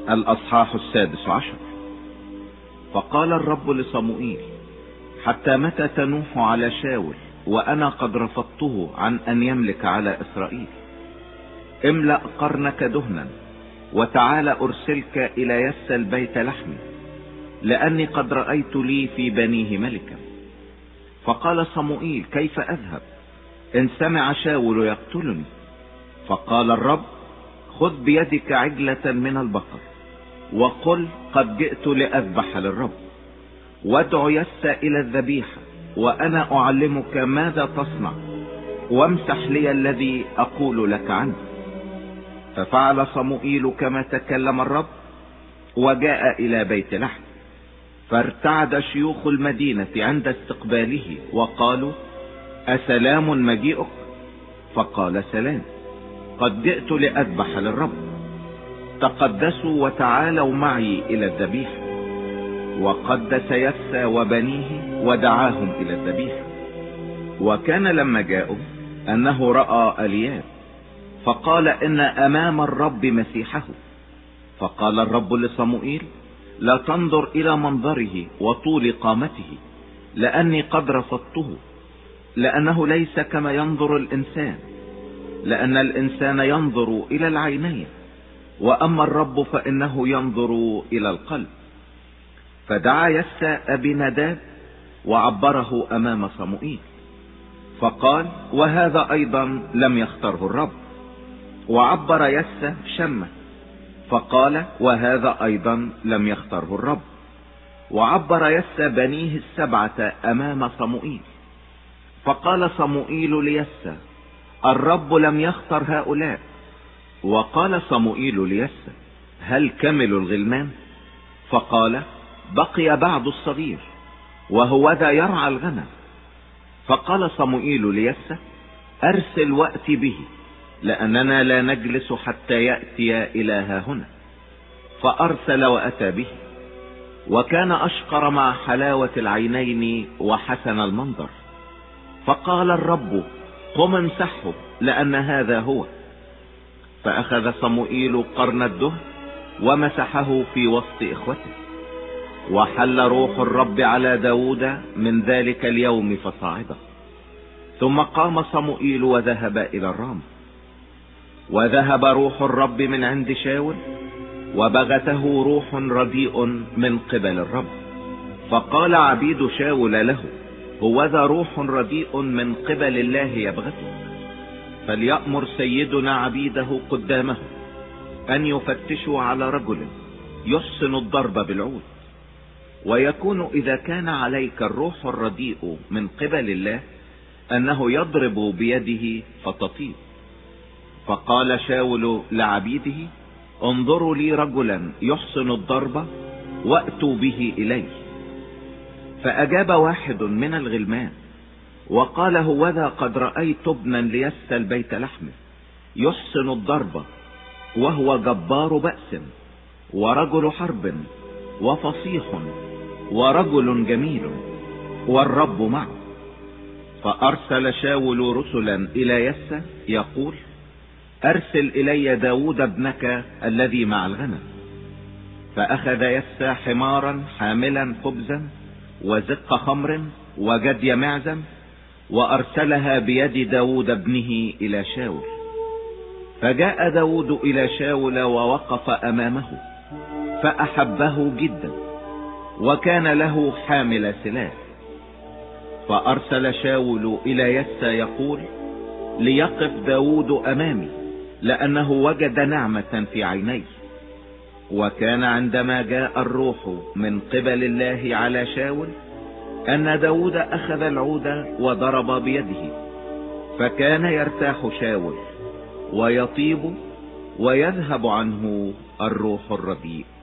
الأصحاح 16. فقال الرب لصموئيل: حتى متى تنوح على شاول وأنا قد رفضته عن أن يملك على إسرائيل؟ املأ قرنك دهنا وتعال أرسلك إلى يسى البيت لحمي، لأني قد رأيت لي في بنيه ملكا. فقال صموئيل: كيف أذهب؟ إن سمع شاول يقتلني. فقال الرب: خذ بيدك عجلة من البقر وقل: قد جئت لأذبح للرب، وادع يسى إلى الذبيحة وأنا أعلمك ماذا تصنع، وامسح لي الذي أقول لك عنه. ففعل صموئيل كما تكلم الرب، وجاء إلى بيت لحم. فارتعد شيوخ المدينة عند استقباله وقالوا: أسلام مجيئك؟ فقال: سلام، قد جئت لأذبح للرب. تقدسوا وتعالوا معي إلى الذبيحة. وقدس يسى وبنيه ودعاهم إلى الذبيحة. وكان لما جاءوا أنه رأى الياب، فقال: إن أمام الرب مسيحه. فقال الرب لصموئيل: لا تنظر إلى منظره وطول قامته، لأني قد رفضته، لأنه ليس كما ينظر الإنسان، لأن الإنسان ينظر إلى العينين، وأما الرب فإنه ينظر إلى القلب. فدعا يسى أبي نداب وعبره أمام صموئيل، فقال: وهذا أيضا لم يختره الرب. وعبر يسى شمة، فقال: وهذا أيضا لم يختره الرب. وعبر يسى بنيه 7 أمام صموئيل. فقال صموئيل ليسى: الرب لم يختر هؤلاء. وقال صموئيل ليسى: هل كملوا الغلمان؟ فقال: بقي بعض الصغير، وهو ذا يرعى الغنم. فقال صموئيل ليسى: أرسل وأتي به، لأننا لا نجلس حتى يأتي إلى ها هنا. فأرسل وأتى به، وكان أشقر مع حلاوة العينين وحسن المنظر. فقال الرب: قم امسحه، لأن هذا هو. فأخذ صموئيل قرن الدهن ومسحه في وسط إخوته. وحل روح الرب على داود من ذلك اليوم فصعد. ثم قام صموئيل وذهب إلى الرام. وذهب روح الرب من عند شاول، وبغته روح رديء من قبل الرب. فقال عبيد شاول له: هوذا روح رديء من قبل الله يبغته. فليأمر سيدنا عبيده قدامه أن يفتشوا على رجل يحسن الضرب بالعود، ويكون إذا كان عليك الروح الرديء من قبل الله أنه يضرب بيده فتطيب. فقال شاول لعبيده: انظروا لي رجلا يحسن الضرب وأتوا به إلي. فأجاب واحد من الغلمان وقال: هوذا قد رأيت ابنا ليسى البيت لحمه يحسن الضرب، وهو جبار بأس ورجل حرب وفصيح ورجل جميل، والرب معه. فأرسل شاول رسلا إلى يسى يقول: أرسل إلي داود ابنك الذي مع الغنم. فأخذ يسى حمارا حاملا خبزا وزق خمر وجدي معزا، وأرسلها بيد داود ابنه إلى شاول. فجاء داود إلى شاول ووقف أمامه فأحبه جدا، وكان له حامل سلاح. فأرسل شاول إلى يسى يقول: ليقف داود أمامي، لأنه وجد نعمة في عينيه. وكان عندما جاء الروح من قبل الله على شاول أن داود أخذ العود وضرب بيده، فكان يرتاح شاول ويطيب ويذهب عنه الروح الرديء.